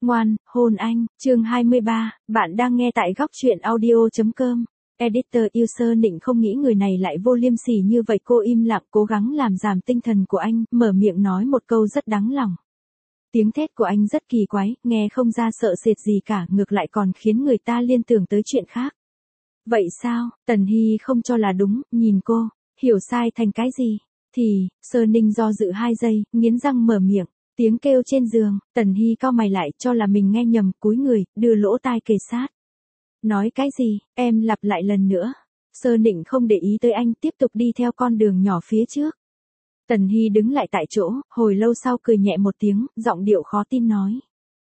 Ngoan, hôn anh, chương 23, bạn đang nghe tại góc truyện audio.com. Editor user Nịnh không nghĩ người này lại vô liêm sỉ như vậy, cô im lặng cố gắng làm giảm tinh thần của anh, mở miệng nói một câu rất đáng lòng. Tiếng thét của anh rất kỳ quái, nghe không ra sợ sệt gì cả, ngược lại còn khiến người ta liên tưởng tới chuyện khác. Vậy sao? Tần Hy không cho là đúng, nhìn cô, hiểu sai thành cái gì? Thì, Sơ Ninh do dự 2 giây, nghiến răng mở miệng. Tiếng kêu trên giường, Tần Hy cau mày lại cho là mình nghe nhầm, cúi người, đưa lỗ tai kề sát. Nói cái gì, em lặp lại lần nữa. Sơ Nịnh không để ý tới anh, tiếp tục đi theo con đường nhỏ phía trước. Tần Hy đứng lại tại chỗ, hồi lâu sau cười nhẹ một tiếng, giọng điệu khó tin nói.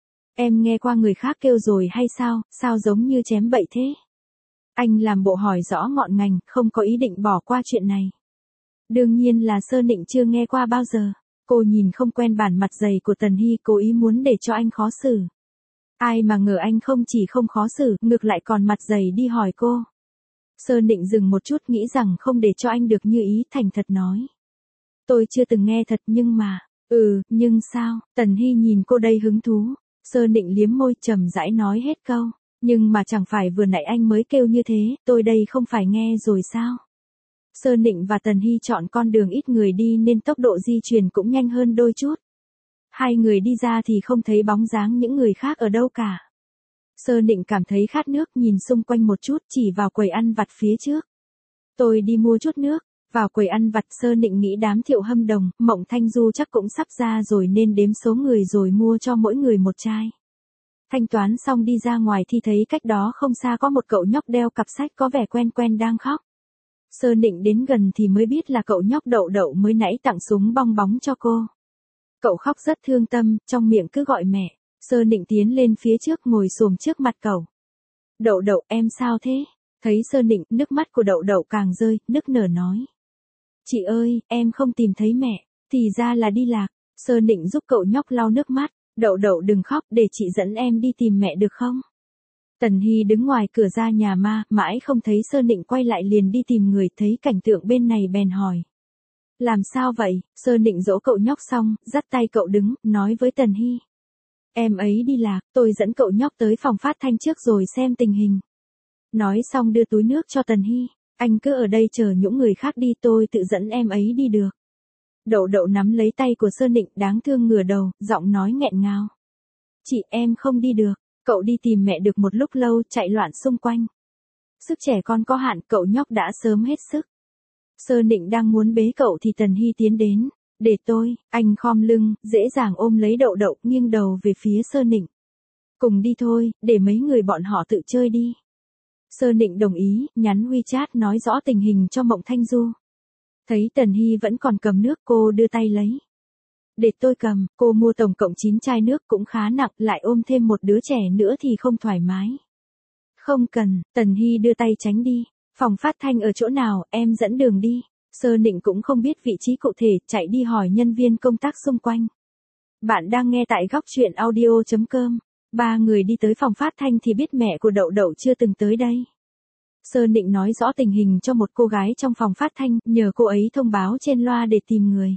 Em nghe qua người khác kêu rồi hay sao, sao giống như chém bậy thế? Anh làm bộ hỏi rõ ngọn ngành, không có ý định bỏ qua chuyện này. Đương nhiên là Sơ Nịnh chưa nghe qua bao giờ. Cô nhìn không quen bản mặt dày của Tần Hy, cố ý muốn để cho anh khó xử. Ai mà ngờ anh không chỉ không khó xử, ngược lại còn mặt dày đi hỏi cô. Sơ Nịnh dừng một chút, nghĩ rằng không để cho anh được như ý, thành thật nói. Tôi chưa từng nghe thật nhưng mà, nhưng sao? Tần Hy nhìn cô đầy hứng thú. Sơ Nịnh liếm môi trầm rãi nói hết câu. Nhưng mà chẳng phải vừa nãy anh mới kêu như thế, tôi đây không phải nghe rồi sao? Sơ Nịnh và Tần Hy chọn con đường ít người đi nên tốc độ di chuyển cũng nhanh hơn đôi chút. Hai người đi ra thì không thấy bóng dáng những người khác ở đâu cả. Sơ Nịnh cảm thấy khát nước, nhìn xung quanh một chút, chỉ vào quầy ăn vặt phía trước. Tôi đi mua chút nước. Vào quầy ăn vặt, Sơ Nịnh nghĩ đám Thiệu Hâm Đồng, Mộng Thanh Du chắc cũng sắp ra rồi nên đếm số người rồi mua cho mỗi người một chai. Thanh toán xong đi ra ngoài thì thấy cách đó không xa có một cậu nhóc đeo cặp sách có vẻ quen quen đang khóc. Sơ Nịnh đến gần thì mới biết là cậu nhóc Đậu Đậu mới nãy tặng súng bong bóng cho cô. Cậu khóc rất thương tâm, trong miệng cứ gọi mẹ. Sơ Nịnh tiến lên phía trước ngồi xổm trước mặt cậu. Đậu Đậu, em sao thế? Thấy Sơ Nịnh, nước mắt của Đậu Đậu càng rơi, nức nở nói. Chị ơi, em không tìm thấy mẹ, thì ra là đi lạc. Sơ Nịnh giúp cậu nhóc lau nước mắt. Đậu Đậu đừng khóc, để chị dẫn em đi tìm mẹ được không? Tần Hy đứng ngoài cửa ra nhà ma, mãi không thấy Sơ Nịnh quay lại liền đi tìm người, thấy cảnh tượng bên này bèn hỏi. Làm sao vậy? Sơ Nịnh dỗ cậu nhóc xong, dắt tay cậu đứng, nói với Tần Hy. Em ấy đi lạc, tôi dẫn cậu nhóc tới phòng phát thanh trước rồi xem tình hình. Nói xong đưa túi nước cho Tần Hy. Anh cứ ở đây chờ những người khác đi, tôi tự dẫn em ấy đi được. Đậu Đậu nắm lấy tay của Sơ Nịnh, đáng thương ngửa đầu, giọng nói nghẹn ngào. Chị, em không đi được. Cậu đi tìm mẹ được một lúc lâu, chạy loạn xung quanh. Sức trẻ con có hạn, cậu nhóc đã sớm hết sức. Sơ Nịnh đang muốn bế cậu thì Tần Hy tiến đến. Để tôi, anh khom lưng, dễ dàng ôm lấy Đậu Đậu, nghiêng đầu về phía Sơ Nịnh. Cùng đi thôi, để mấy người bọn họ tự chơi đi. Sơ Nịnh đồng ý, nhắn WeChat nói rõ tình hình cho Mộng Thanh Du. Thấy Tần Hy vẫn còn cầm nước, cô đưa tay lấy. Để tôi cầm, cô mua tổng cộng 9 chai nước cũng khá nặng, lại ôm thêm một đứa trẻ nữa thì không thoải mái. Không cần, Tần Hy đưa tay tránh đi. Phòng phát thanh ở chỗ nào, em dẫn đường đi. Sơ Nịnh cũng không biết vị trí cụ thể, chạy đi hỏi nhân viên công tác xung quanh. Bạn đang nghe tại góc truyện audio.com. 3 người đi tới phòng phát thanh thì biết mẹ của Đậu Đậu chưa từng tới đây. Sơ Nịnh nói rõ tình hình cho một cô gái trong phòng phát thanh, nhờ cô ấy thông báo trên loa để tìm người.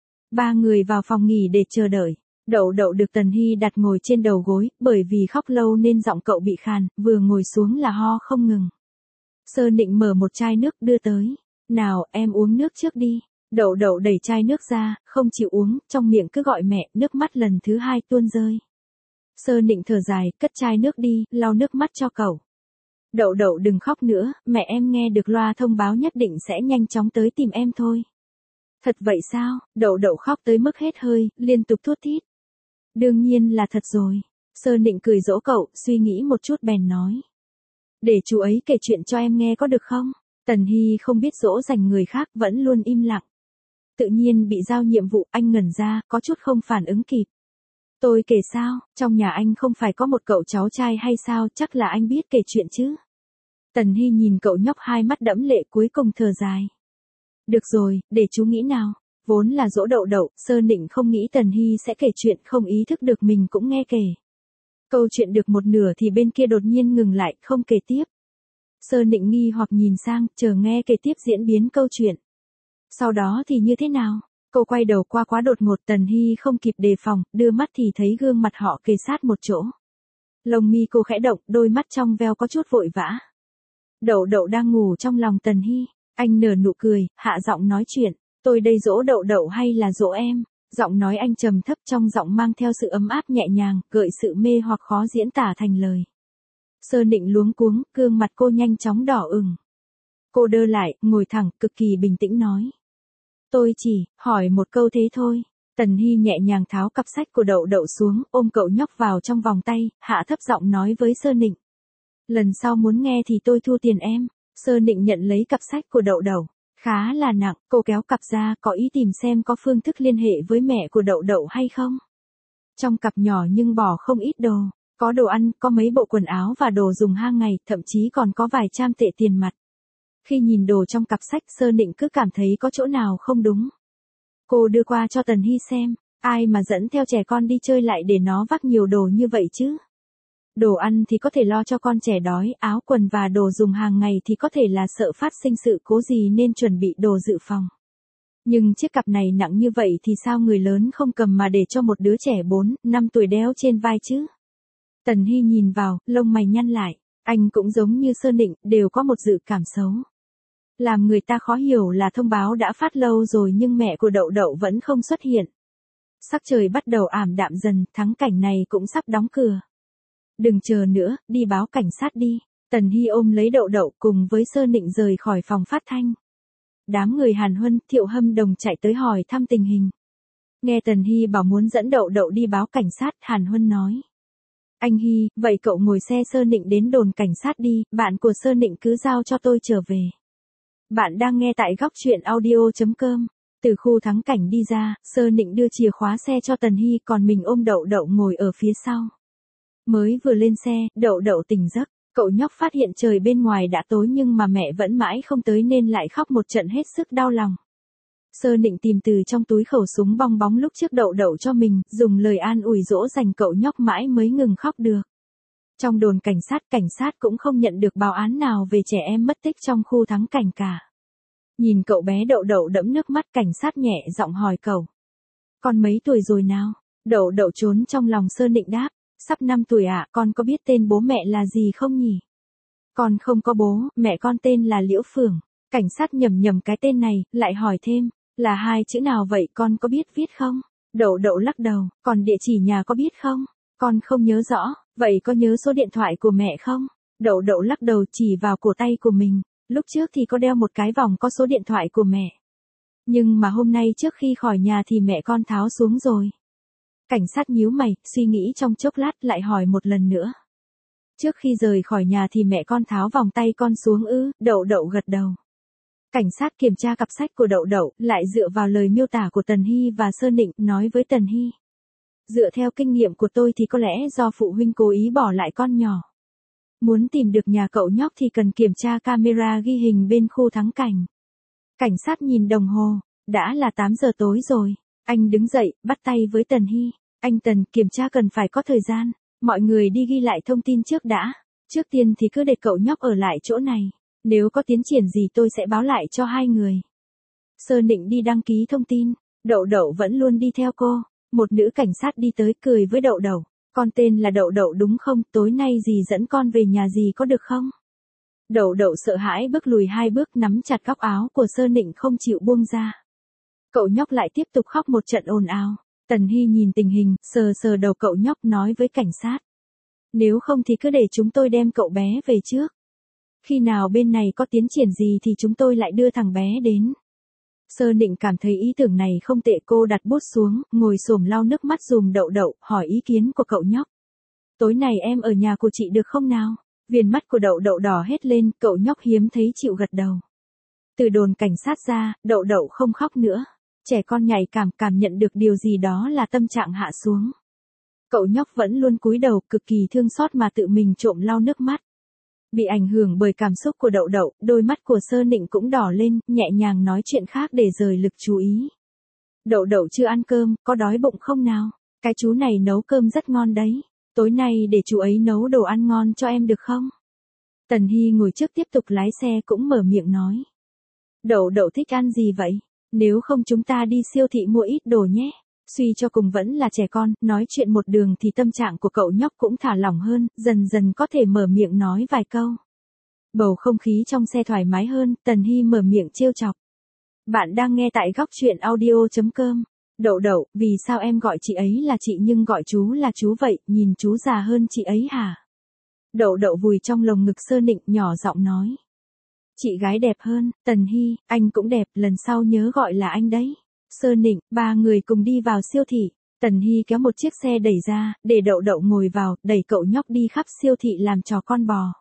3 người vào phòng nghỉ để chờ đợi. Đậu Đậu được Tần Hy đặt ngồi trên đầu gối, bởi vì khóc lâu nên giọng cậu bị khàn, vừa ngồi xuống là ho không ngừng. Sơ Nịnh mở một chai nước đưa tới. Nào, em uống nước trước đi. Đậu Đậu đẩy chai nước ra, không chịu uống, trong miệng cứ gọi mẹ, nước mắt lần thứ 2 tuôn rơi. Sơ Nịnh thở dài, cất chai nước đi, lau nước mắt cho cậu. Đậu Đậu đừng khóc nữa, mẹ em nghe được loa thông báo nhất định sẽ nhanh chóng tới tìm em thôi. Thật vậy sao? Đậu Đậu khóc tới mức hết hơi, liên tục thút thít. Đương nhiên là thật rồi. Sơ Nịnh cười dỗ cậu, suy nghĩ một chút bèn nói. Để chú ấy kể chuyện cho em nghe có được không? Tần Hy không biết dỗ dành người khác, vẫn luôn im lặng. Tự nhiên bị giao nhiệm vụ, anh ngẩn ra, có chút không phản ứng kịp. Tôi kể sao? Trong nhà anh không phải có một cậu cháu trai hay sao, chắc là anh biết kể chuyện chứ? Tần Hy nhìn cậu nhóc, hai mắt đẫm lệ, cuối cùng thở dài. Được rồi, để chú nghĩ nào. Vốn là dỗ Đậu Đậu, Sơ Nịnh không nghĩ Tần Hy sẽ kể chuyện, không ý thức được mình cũng nghe kể. Câu chuyện được một nửa thì bên kia đột nhiên ngừng lại, không kể tiếp. Sơ Nịnh nghi hoặc nhìn sang, chờ nghe kể tiếp diễn biến câu chuyện. Sau đó thì như thế nào? Cô quay đầu qua quá đột ngột, Tần Hy không kịp đề phòng, đưa mắt thì thấy gương mặt họ kề sát một chỗ. Lông mi cô khẽ động, đôi mắt trong veo có chút vội vã. Đậu đậu đang ngủ trong lòng Tần Hy, anh nở nụ cười, hạ giọng nói chuyện, tôi đây dỗ đậu đậu hay là dỗ em? Giọng nói anh trầm thấp, trong giọng mang theo sự ấm áp nhẹ nhàng, gợi sự mê hoặc khó diễn tả thành lời. Sơ Nịnh luống cuống, gương mặt cô nhanh chóng đỏ ửng. Cô đơ lại, ngồi thẳng, cực kỳ bình tĩnh nói. Tôi chỉ hỏi một câu thế thôi. Tần Hy nhẹ nhàng tháo cặp sách của đậu đậu xuống, ôm cậu nhóc vào trong vòng tay, hạ thấp giọng nói với Sơ Nịnh. Lần sau muốn nghe thì tôi thu tiền em. Sơ Nịnh nhận lấy cặp sách của đậu đậu. Khá là nặng, cô kéo cặp ra, có ý tìm xem có phương thức liên hệ với mẹ của đậu đậu hay không. Trong cặp nhỏ nhưng bỏ không ít đồ, có đồ ăn, có mấy bộ quần áo và đồ dùng hàng ngày, thậm chí còn có vài trăm tệ tiền mặt. Khi nhìn đồ trong cặp sách, Sơ Nịnh cứ cảm thấy có chỗ nào không đúng. Cô đưa qua cho Tần Hy xem, ai mà dẫn theo trẻ con đi chơi lại để nó vác nhiều đồ như vậy chứ. Đồ ăn thì có thể lo cho con trẻ đói, áo quần và đồ dùng hàng ngày thì có thể là sợ phát sinh sự cố gì nên chuẩn bị đồ dự phòng. Nhưng chiếc cặp này nặng như vậy thì sao người lớn không cầm mà để cho một đứa trẻ 4, 5 tuổi đeo trên vai chứ? Tần Hy nhìn vào, lông mày nhăn lại, anh cũng giống như Sơ Nịnh, đều có một dự cảm xấu. Làm người ta khó hiểu là thông báo đã phát lâu rồi nhưng mẹ của đậu đậu vẫn không xuất hiện. Sắc trời bắt đầu ảm đạm dần, thắng cảnh này cũng sắp đóng cửa. Đừng chờ nữa, đi báo cảnh sát đi. Tần Hy ôm lấy đậu đậu cùng với Sơ Nịnh rời khỏi phòng phát thanh. Đám người Hàn Huân, Thiệu Hâm Đồng chạy tới hỏi thăm tình hình. Nghe Tần Hy bảo muốn dẫn đậu đậu đi báo cảnh sát, Hàn Huân nói. Anh Hy, vậy cậu ngồi xe Sơ Nịnh đến đồn cảnh sát đi, bạn của Sơ Nịnh cứ giao cho tôi trở về. Bạn đang nghe tại góc truyện audio.com. Từ khu thắng cảnh đi ra, Sơ Nịnh đưa chìa khóa xe cho Tần Hy, còn mình ôm đậu đậu ngồi ở phía sau. Mới vừa lên xe, đậu đậu tỉnh giấc, cậu nhóc phát hiện trời bên ngoài đã tối nhưng mà mẹ vẫn mãi không tới nên lại khóc một trận hết sức đau lòng. Sơ Nịnh tìm từ trong túi khẩu súng bong bóng lúc trước đậu đậu cho mình, dùng lời an ủi dỗ dành cậu nhóc mãi mới ngừng khóc được. Trong đồn cảnh sát cũng không nhận được báo án nào về trẻ em mất tích trong khu thắng cảnh cả. Nhìn cậu bé đậu đậu đẫm nước mắt, cảnh sát nhẹ giọng hỏi cậu. Con mấy tuổi rồi nào? Đậu đậu trốn trong lòng Sơ Nịnh đáp. Sắp 5 tuổi ạ, con có biết tên bố mẹ là gì không nhỉ? Con không có bố, mẹ con tên là Liễu Phượng. Cảnh sát nhầm cái tên này, lại hỏi thêm, là hai chữ nào vậy, con có biết viết không? Đậu đậu lắc đầu, còn địa chỉ nhà có biết không? Con không nhớ rõ, vậy có nhớ số điện thoại của mẹ không? Đậu đậu lắc đầu chỉ vào cổ tay của mình, lúc trước thì có đeo một cái vòng có số điện thoại của mẹ. Nhưng mà hôm nay trước khi khỏi nhà thì mẹ con tháo xuống rồi. Cảnh sát nhíu mày, suy nghĩ trong chốc lát lại hỏi một lần nữa. Trước khi rời khỏi nhà thì mẹ con tháo vòng tay con xuống ư? Đậu đậu gật đầu. Cảnh sát kiểm tra cặp sách của đậu đậu, lại dựa vào lời miêu tả của Tần Hy và Sơ Nịnh, nói với Tần Hy. Dựa theo kinh nghiệm của tôi thì có lẽ do phụ huynh cố ý bỏ lại con nhỏ. Muốn tìm được nhà cậu nhóc thì cần kiểm tra camera ghi hình bên khu thắng cảnh. Cảnh sát nhìn đồng hồ, đã là 8 giờ tối rồi. Anh đứng dậy, bắt tay với Tần Hy. Anh Tần, kiểm tra cần phải có thời gian. Mọi người đi ghi lại thông tin trước đã. Trước tiên thì cứ để cậu nhóc ở lại chỗ này. Nếu có tiến triển gì tôi sẽ báo lại cho hai người. Sơ Nịnh đi đăng ký thông tin. Đậu đậu vẫn luôn đi theo cô. Một nữ cảnh sát đi tới cười với đậu đậu. Con tên là đậu đậu đúng không? Tối nay dì dẫn con về nhà dì có được không? Đậu đậu sợ hãi bước lùi 2 bước, nắm chặt góc áo của Sơ Nịnh không chịu buông ra. Cậu nhóc lại tiếp tục khóc một trận ồn ào. Tần Hy nhìn tình hình, sờ đầu cậu nhóc nói với cảnh sát. Nếu không thì cứ để chúng tôi đem cậu bé về trước. Khi nào bên này có tiến triển gì thì chúng tôi lại đưa thằng bé đến. Sơ Nịnh cảm thấy ý tưởng này không tệ, cô đặt bút xuống, ngồi xổm lau nước mắt dùm đậu đậu, hỏi ý kiến của cậu nhóc. Tối này em ở nhà của chị được không nào? Viền mắt của đậu đậu đỏ hết lên, cậu nhóc hiếm thấy chịu gật đầu. Từ đồn cảnh sát ra, đậu đậu không khóc nữa. Trẻ con nhạy cảm nhận được điều gì đó là tâm trạng hạ xuống. Cậu nhóc vẫn luôn cúi đầu, cực kỳ thương xót mà tự mình trộm lau nước mắt. Bị ảnh hưởng bởi cảm xúc của đậu đậu, đôi mắt của Sơ Nịnh cũng đỏ lên, nhẹ nhàng nói chuyện khác để rời lực chú ý. Đậu đậu chưa ăn cơm, có đói bụng không nào? Cái chú này nấu cơm rất ngon đấy. Tối nay để chú ấy nấu đồ ăn ngon cho em được không? Tần Hy ngồi trước tiếp tục lái xe cũng mở miệng nói. Đậu đậu thích ăn gì vậy? Nếu không chúng ta đi siêu thị mua ít đồ nhé. Suy cho cùng vẫn là trẻ con, nói chuyện một đường thì tâm trạng của cậu nhóc cũng thả lỏng hơn, dần dần có thể mở miệng nói vài câu. Bầu không khí trong xe thoải mái hơn, Tần Hy mở miệng trêu chọc. Bạn đang nghe tại góc truyện audio.com. Đậu đậu, vì sao em gọi chị ấy là chị nhưng gọi chú là chú vậy, nhìn chú già hơn chị ấy hả? Đậu đậu vùi trong lồng ngực Sơ Nịnh nhỏ giọng nói. Chị gái đẹp hơn, Tần Hy, anh cũng đẹp, lần sau nhớ gọi là anh đấy. Sơ Nịnh, ba người cùng đi vào siêu thị. Tần Hy kéo một chiếc xe đẩy ra, để đậu đậu ngồi vào, đẩy cậu nhóc đi khắp siêu thị làm trò con bò.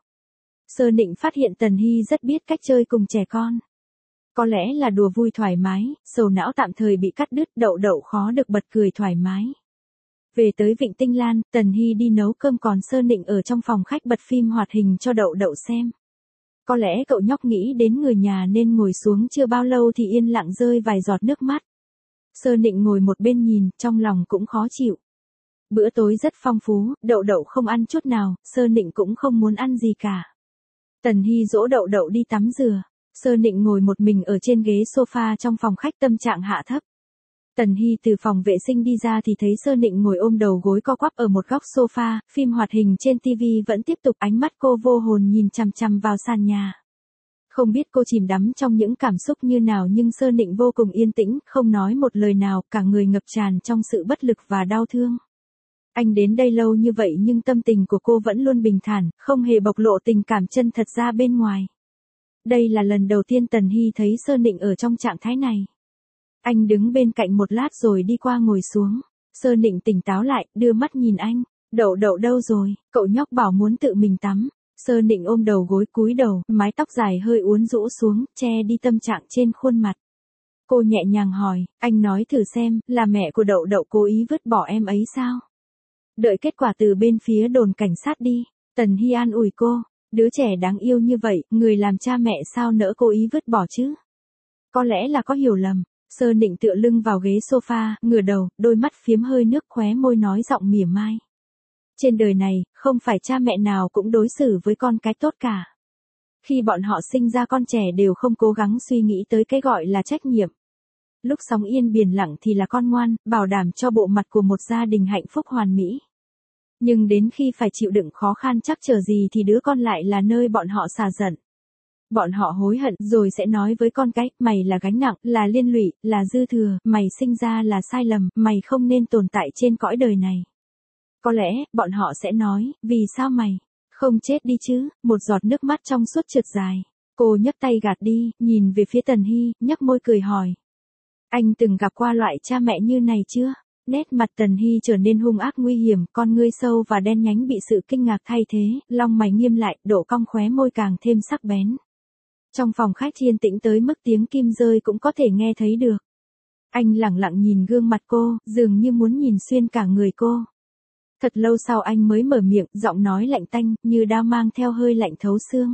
Sơ Nịnh phát hiện Tần Hy rất biết cách chơi cùng trẻ con. Có lẽ là đùa vui thoải mái, sầu não tạm thời bị cắt đứt, đậu đậu khó được bật cười thoải mái. Về tới Vịnh Tinh Lan, Tần Hy đi nấu cơm còn Sơ Nịnh ở trong phòng khách bật phim hoạt hình cho đậu đậu xem. Có lẽ cậu nhóc nghĩ đến người nhà nên ngồi xuống chưa bao lâu thì yên lặng rơi vài giọt nước mắt. Sơ Nịnh ngồi một bên nhìn, trong lòng cũng khó chịu. Bữa tối rất phong phú, đậu đậu không ăn chút nào, Sơ Nịnh cũng không muốn ăn gì cả. Tần Hy dỗ đậu đậu đi tắm rửa. Sơ Nịnh ngồi một mình ở trên ghế sofa trong phòng khách tâm trạng hạ thấp. Tần Hy từ phòng vệ sinh đi ra thì thấy Sơ Nịnh ngồi ôm đầu gối co quắp ở một góc sofa, phim hoạt hình trên TV vẫn tiếp tục, ánh mắt cô vô hồn nhìn chằm chằm vào sàn nhà. Không biết cô chìm đắm trong những cảm xúc như nào nhưng Sơ Nịnh vô cùng yên tĩnh, không nói một lời nào, cả người ngập tràn trong sự bất lực và đau thương. Anh đến đây lâu như vậy nhưng tâm tình của cô vẫn luôn bình thản, không hề bộc lộ tình cảm chân thật ra bên ngoài. Đây là lần đầu tiên Tần Hy thấy Sơ Nịnh ở trong trạng thái này. Anh đứng bên cạnh một lát rồi đi qua ngồi xuống. Sơ Nịnh tỉnh táo lại, đưa mắt nhìn anh. Đậu đậu đâu rồi, cậu nhóc bảo muốn tự mình tắm. Sơ Nịnh ôm đầu gối cúi đầu, mái tóc dài hơi uốn rũ xuống, che đi tâm trạng trên khuôn mặt. Cô nhẹ nhàng hỏi, anh nói thử xem, là mẹ của đậu đậu cố ý vứt bỏ em ấy sao? Đợi kết quả từ bên phía đồn cảnh sát đi. Tần Hy an ủi cô. Đứa trẻ đáng yêu như vậy, người làm cha mẹ sao nỡ cố ý vứt bỏ chứ? Có lẽ là có hiểu lầm. Sơ Nịnh tựa lưng vào ghế sofa, ngửa đầu, đôi mắt phiếm hơi nước, khóe môi nói giọng mỉa mai. Trên đời này, không phải cha mẹ nào cũng đối xử với con cái tốt cả. Khi bọn họ sinh ra con trẻ đều không cố gắng suy nghĩ tới cái gọi là trách nhiệm. Lúc sóng yên biển lặng thì là con ngoan, bảo đảm cho bộ mặt của một gia đình hạnh phúc hoàn mỹ. Nhưng đến khi phải chịu đựng khó khăn chắc chờ gì thì đứa con lại là nơi bọn họ xả giận. Bọn họ hối hận rồi sẽ nói với con cái, mày là gánh nặng, là liên lụy, là dư thừa, mày sinh ra là sai lầm, mày không nên tồn tại trên cõi đời này. Có lẽ, bọn họ sẽ nói, vì sao mày không chết đi chứ, một giọt nước mắt trong suốt trượt dài. Cô nhấc tay gạt đi, nhìn về phía Tần Hy, nhếch môi cười hỏi. Anh từng gặp qua loại cha mẹ như này chưa? Nét mặt Tần Hy trở nên hung ác nguy hiểm, con ngươi sâu và đen nhánh bị sự kinh ngạc thay thế, lông mày nghiêm lại, độ cong khóe môi càng thêm sắc bén. Trong phòng khách yên tĩnh tới mức tiếng kim rơi cũng có thể nghe thấy được. Anh lẳng lặng nhìn gương mặt cô, dường như muốn nhìn xuyên cả người cô. Thật lâu sau anh mới mở miệng, giọng nói lạnh tanh, như đao mang theo hơi lạnh thấu xương.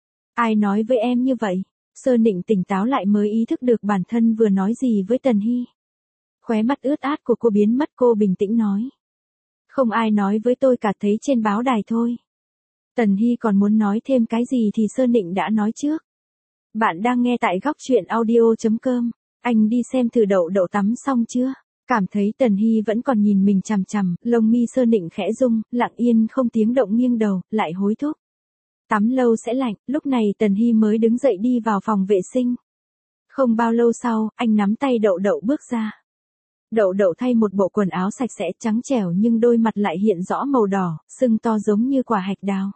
Ai nói với em như vậy? Sơ Nịnh tỉnh táo lại mới ý thức được bản thân vừa nói gì với Tần Hy. Khóe mắt ướt át của cô biến mất, cô bình tĩnh nói. Không ai nói với tôi cả, thấy trên báo đài thôi. Tần Hy còn muốn nói thêm cái gì thì Sơ Nịnh đã nói trước. Bạn đang nghe tại góc truyện audio.com. Anh đi xem thử đậu đậu tắm xong chưa? Cảm thấy Tần Hy vẫn còn nhìn mình chằm chằm, lông mi Sơ Nịnh khẽ rung, lặng yên không tiếng động nghiêng đầu, lại hối thúc. Tắm lâu sẽ lạnh, lúc này Tần Hy mới đứng dậy đi vào phòng vệ sinh. Không bao lâu sau, anh nắm tay đậu đậu bước ra. Đậu đậu thay một bộ quần áo sạch sẽ trắng trẻo nhưng đôi mặt lại hiện rõ màu đỏ, sưng to giống như quả hạch đào.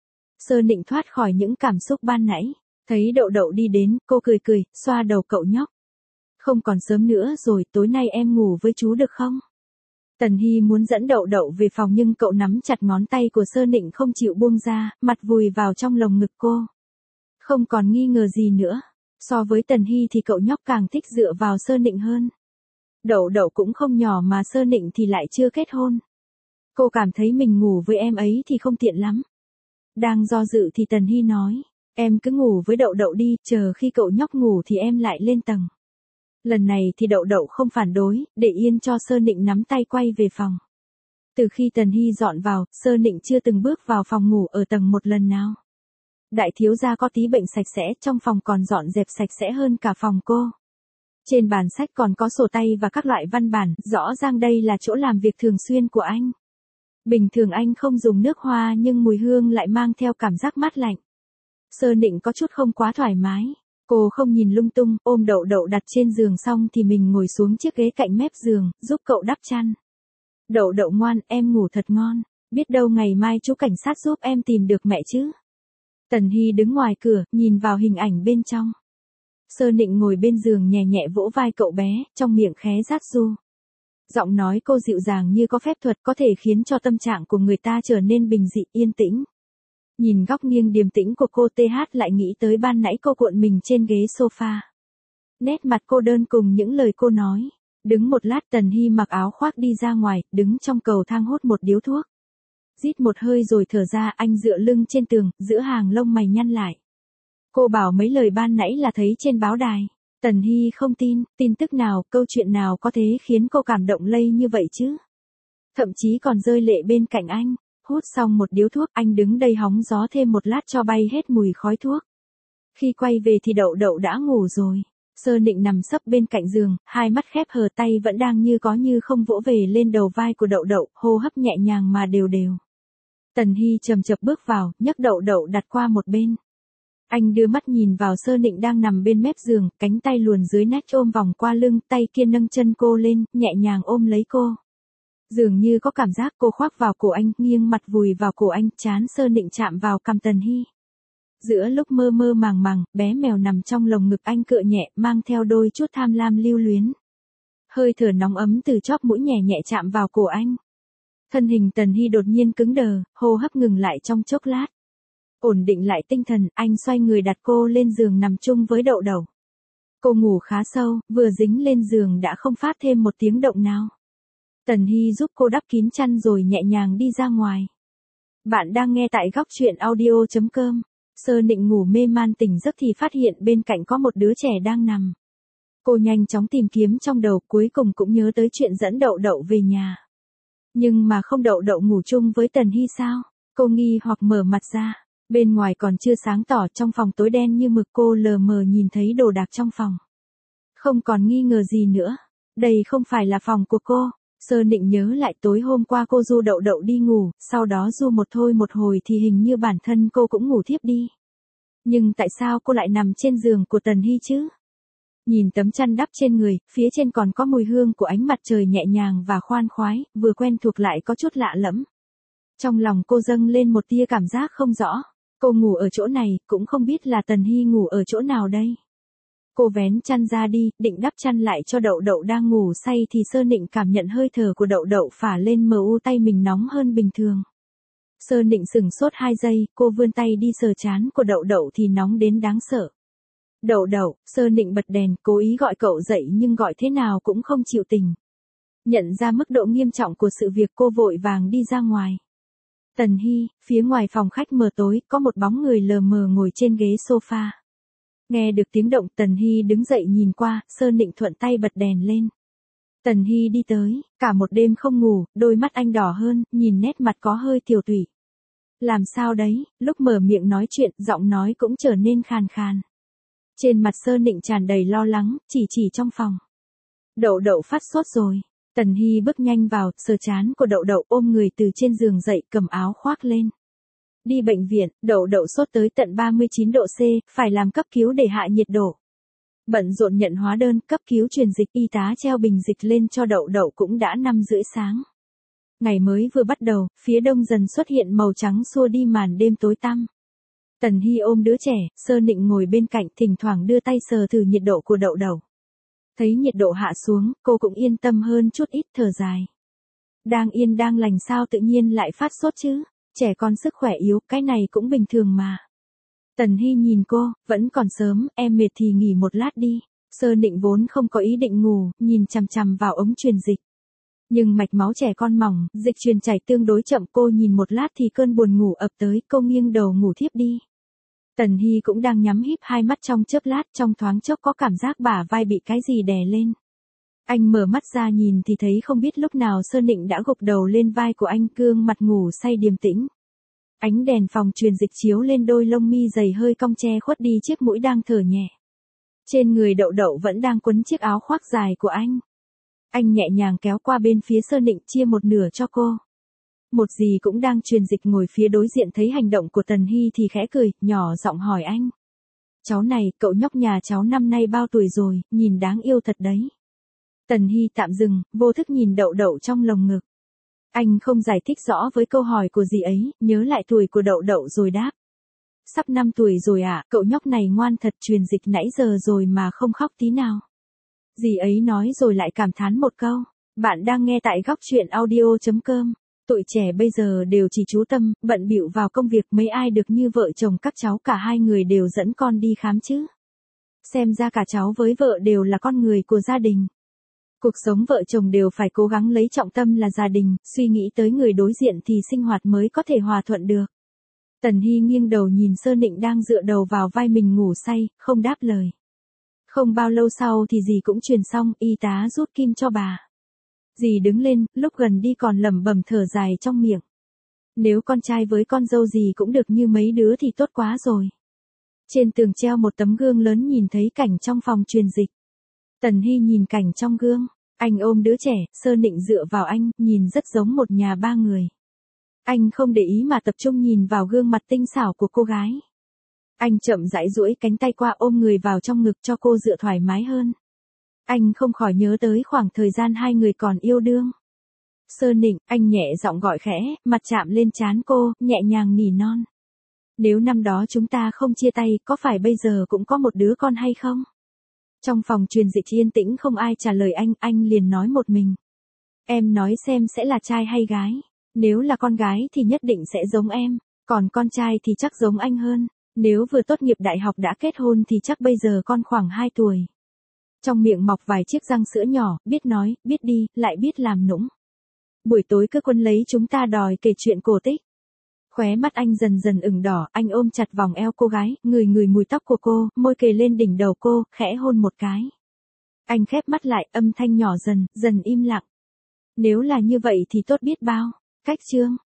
Sơ Nịnh thoát khỏi những cảm xúc ban nãy. Thấy đậu đậu đi đến, cô cười cười, xoa đầu cậu nhóc. Không còn sớm nữa rồi, tối nay em ngủ với chú được không? Tần Hy muốn dẫn đậu đậu về phòng nhưng cậu nắm chặt ngón tay của Sơ Nịnh không chịu buông ra, mặt vùi vào trong lồng ngực cô. Không còn nghi ngờ gì nữa. So với Tần Hy thì cậu nhóc càng thích dựa vào Sơ Nịnh hơn. Đậu đậu cũng không nhỏ mà Sơ Nịnh thì lại chưa kết hôn. Cô cảm thấy mình ngủ với em ấy thì không tiện lắm. Đang do dự thì Tần Hy nói. Em cứ ngủ với đậu đậu đi, chờ khi cậu nhóc ngủ thì em lại lên tầng. Lần này thì đậu đậu không phản đối, để yên cho Sơ Nịnh nắm tay quay về phòng. Từ khi Tần Hy dọn vào, Sơ Nịnh chưa từng bước vào phòng ngủ ở tầng một lần nào. Đại thiếu gia có tí bệnh sạch sẽ, trong phòng còn dọn dẹp sạch sẽ hơn cả phòng cô. Trên bàn sách còn có sổ tay và các loại văn bản, rõ ràng đây là chỗ làm việc thường xuyên của anh. Bình thường anh không dùng nước hoa nhưng mùi hương lại mang theo cảm giác mát lạnh. Sơ Nịnh có chút không quá thoải mái. Cô không nhìn lung tung, ôm Đậu Đậu đặt trên giường xong thì mình ngồi xuống chiếc ghế cạnh mép giường, giúp cậu đắp chăn. Đậu Đậu ngoan, em ngủ thật ngon. Biết đâu ngày mai chú cảnh sát giúp em tìm được mẹ chứ. Tần Hy đứng ngoài cửa, nhìn vào hình ảnh bên trong. Sơ Nịnh ngồi bên giường nhẹ nhẹ vỗ vai cậu bé, trong miệng khé rát ru. Giọng nói cô dịu dàng như có phép thuật có thể khiến cho tâm trạng của người ta trở nên bình dị, yên tĩnh. Nhìn góc nghiêng điềm tĩnh của cô TH lại nghĩ tới ban nãy cô cuộn mình trên ghế sofa. Nét mặt cô đơn cùng những lời cô nói. Đứng một lát Tần Hy mặc áo khoác đi ra ngoài, đứng trong cầu thang hút một điếu thuốc. Rít một hơi rồi thở ra, anh dựa lưng trên tường, giữa hàng lông mày nhăn lại. Cô bảo mấy lời ban nãy là thấy trên báo đài. Tần Hy không tin, tin tức nào, câu chuyện nào có thể khiến cô cảm động lây như vậy chứ? Thậm chí còn rơi lệ bên cạnh anh. Hút xong một điếu thuốc, anh đứng đây hóng gió thêm một lát cho bay hết mùi khói thuốc. Khi quay về thì Đậu Đậu đã ngủ rồi. Sơ Nịnh nằm sấp bên cạnh giường, hai mắt khép hờ, tay vẫn đang như có như không vỗ về lên đầu vai của Đậu Đậu, hô hấp nhẹ nhàng mà đều đều. Tần Hy chậm chậm bước vào, nhấc Đậu Đậu đặt qua một bên. Anh đưa mắt nhìn vào Sơ Nịnh đang nằm bên mép giường, cánh tay luồn dưới nách ôm vòng qua lưng, tay kia nâng chân cô lên, nhẹ nhàng ôm lấy cô. Dường như có cảm giác cô khoác vào cổ anh, nghiêng mặt vùi vào cổ anh, trán Sơ Nịnh chạm vào cằm Tần Hy. Giữa lúc mơ mơ màng màng, bé mèo nằm trong lồng ngực anh cựa nhẹ, mang theo đôi chút tham lam lưu luyến. Hơi thở nóng ấm từ chóp mũi nhẹ nhẹ chạm vào cổ anh. Thân hình Tần Hy đột nhiên cứng đờ, hô hấp ngừng lại trong chốc lát. Ổn định lại tinh thần, anh xoay người đặt cô lên giường nằm chung với Đậu Đậu. Cô ngủ khá sâu, vừa dính lên giường đã không phát thêm một tiếng động nào. Tần Hy giúp cô đắp kín chăn rồi nhẹ nhàng đi ra ngoài. Bạn đang nghe tại góc truyện audio.com. Sơ Nịnh ngủ mê man tỉnh giấc thì phát hiện bên cạnh có một đứa trẻ đang nằm. Cô nhanh chóng tìm kiếm trong đầu, cuối cùng cũng nhớ tới chuyện dẫn Đậu Đậu về nhà. Nhưng mà không, Đậu Đậu ngủ chung với Tần Hy sao? Cô nghi hoặc mở mặt ra. Bên ngoài còn chưa sáng tỏ, trong phòng tối đen như mực, cô lờ mờ nhìn thấy đồ đạc trong phòng. Không còn nghi ngờ gì nữa. Đây không phải là phòng của cô. Sơ Nịnh nhớ lại tối hôm qua cô du Đậu Đậu đi ngủ, sau đó du một thôi một hồi thì hình như bản thân cô cũng ngủ thiếp đi. Nhưng tại sao cô lại nằm trên giường của Tần Hy chứ? Nhìn tấm chăn đắp trên người, phía trên còn có mùi hương của ánh mặt trời nhẹ nhàng và khoan khoái, vừa quen thuộc lại có chút lạ lẫm. Trong lòng cô dâng lên một tia cảm giác không rõ. Cô ngủ ở chỗ này, cũng không biết là Tần Hy ngủ ở chỗ nào đây. Cô vén chăn ra đi, định đắp chăn lại cho Đậu Đậu đang ngủ say thì Sơ Nịnh cảm nhận hơi thở của Đậu Đậu phả lên mờ u, tay mình nóng hơn bình thường. Sơ Nịnh sửng sốt 2 giây, cô vươn tay đi sờ trán của Đậu Đậu thì nóng đến đáng sợ. Đậu Đậu, Sơ Nịnh bật đèn, cố ý gọi cậu dậy nhưng gọi thế nào cũng không chịu tỉnh. Nhận ra mức độ nghiêm trọng của sự việc, cô vội vàng đi ra ngoài. Tần Hy, phía ngoài phòng khách mờ tối, có một bóng người lờ mờ ngồi trên ghế sofa. Nghe được tiếng động, Tần Hy đứng dậy nhìn qua, Sơ Nịnh thuận tay bật đèn lên. Tần Hy đi tới, cả một đêm không ngủ, đôi mắt anh đỏ hơn, nhìn nét mặt có hơi tiều tụy. Làm sao đấy, lúc mở miệng nói chuyện, giọng nói cũng trở nên khàn khàn. Trên mặt Sơ Nịnh tràn đầy lo lắng, chỉ trong phòng. Đậu Đậu phát sốt rồi. Tần Hy bước nhanh vào, sờ trán của Đậu Đậu, ôm người từ trên giường dậy, cầm áo khoác lên. Đi bệnh viện, Đậu Đậu sốt tới tận 39 độ C, phải làm cấp cứu để hạ nhiệt độ. Bận rộn nhận hóa đơn, cấp cứu truyền dịch, y tá treo bình dịch lên cho Đậu Đậu cũng đã 5:30 sáng. Ngày mới vừa bắt đầu, phía đông dần xuất hiện màu trắng xua đi màn đêm tối tăm. Tần Hy ôm đứa trẻ, Sơ Nịnh ngồi bên cạnh, thỉnh thoảng đưa tay sờ thử nhiệt độ của Đậu Đậu. Thấy nhiệt độ hạ xuống, cô cũng yên tâm hơn chút ít, thở dài. Đang yên đang lành sao tự nhiên lại phát sốt chứ? Trẻ con sức khỏe yếu, cái này cũng bình thường mà. Tần Hy nhìn cô, vẫn còn sớm, em mệt thì nghỉ một lát đi. Sơ Nịnh vốn không có ý định ngủ, nhìn chằm chằm vào ống truyền dịch. Nhưng mạch máu trẻ con mỏng, dịch truyền chảy tương đối chậm, cô nhìn một lát thì cơn buồn ngủ ập tới, cô nghiêng đầu ngủ thiếp đi. Tần Hy cũng đang nhắm híp hai mắt trong chớp lát, trong thoáng chốc có cảm giác bả vai bị cái gì đè lên. Anh mở mắt ra nhìn thì thấy không biết lúc nào Sơ Nịnh đã gục đầu lên vai của anh, gương mặt ngủ say điềm tĩnh. Ánh đèn phòng truyền dịch chiếu lên đôi lông mi dày hơi cong che khuất đi chiếc mũi đang thở nhẹ. Trên người Đậu Đậu vẫn đang quấn chiếc áo khoác dài của anh. Anh nhẹ nhàng kéo qua bên phía Sơ Nịnh chia một nửa cho cô. Một dì cũng đang truyền dịch ngồi phía đối diện thấy hành động của Tần Hy thì khẽ cười, nhỏ giọng hỏi anh. Cháu này, cậu nhóc nhà cháu năm nay bao tuổi rồi, nhìn đáng yêu thật đấy. Tần Hy tạm dừng, vô thức nhìn Đậu Đậu trong lồng ngực. Anh không giải thích rõ với câu hỏi của dì ấy, nhớ lại tuổi của Đậu Đậu rồi đáp. Sắp 5 tuổi rồi ạ, cậu nhóc này ngoan thật, truyền dịch nãy giờ rồi mà không khóc tí nào. Dì ấy nói rồi lại cảm thán một câu. Bạn đang nghe tại góc truyện audio.com. Tụi trẻ bây giờ đều chỉ chú tâm, bận bịu vào công việc, mấy ai được như vợ chồng các cháu cả hai người đều dẫn con đi khám chứ. Xem ra cả cháu với vợ đều là con người của gia đình. Cuộc sống vợ chồng đều phải cố gắng lấy trọng tâm là gia đình, suy nghĩ tới người đối diện thì sinh hoạt mới có thể hòa thuận được. Tần Hy nghiêng đầu nhìn Sơ Nịnh đang dựa đầu vào vai mình ngủ say, không đáp lời. Không bao lâu sau thì dì cũng truyền xong, y tá rút kim cho bà. Dì đứng lên, lúc gần đi còn lẩm bẩm thở dài trong miệng. Nếu con trai với con dâu dì cũng được như mấy đứa thì tốt quá rồi. Trên tường treo một tấm gương lớn nhìn thấy cảnh trong phòng truyền dịch. Tần Hy nhìn cảnh trong gương, anh ôm đứa trẻ, Sơ Nịnh dựa vào anh, nhìn rất giống một nhà ba người. Anh không để ý mà tập trung nhìn vào gương mặt tinh xảo của cô gái. Anh chậm rãi duỗi cánh tay qua ôm người vào trong ngực cho cô dựa thoải mái hơn. Anh không khỏi nhớ tới khoảng thời gian hai người còn yêu đương. Sơ Nịnh, anh nhẹ giọng gọi khẽ, mặt chạm lên trán cô, nhẹ nhàng nỉ non. Nếu năm đó chúng ta không chia tay, có phải bây giờ cũng có một đứa con hay không? Trong phòng truyền dịch yên tĩnh không ai trả lời anh liền nói một mình. Em nói xem sẽ là trai hay gái? Nếu là con gái thì nhất định sẽ giống em, còn con trai thì chắc giống anh hơn. Nếu vừa tốt nghiệp đại học đã kết hôn thì chắc bây giờ con khoảng 2 tuổi. Trong miệng mọc vài chiếc răng sữa nhỏ, biết nói, biết đi, lại biết làm nũng. Buổi tối cứ quấn lấy chúng ta đòi kể chuyện cổ tích. Khóe mắt anh dần dần ửng đỏ, anh ôm chặt vòng eo cô gái, ngửi mùi tóc của cô, môi kề lên đỉnh đầu cô, khẽ hôn một cái. Anh khép mắt lại, âm thanh nhỏ dần im lặng. Nếu là như vậy thì tốt biết bao. Cách chương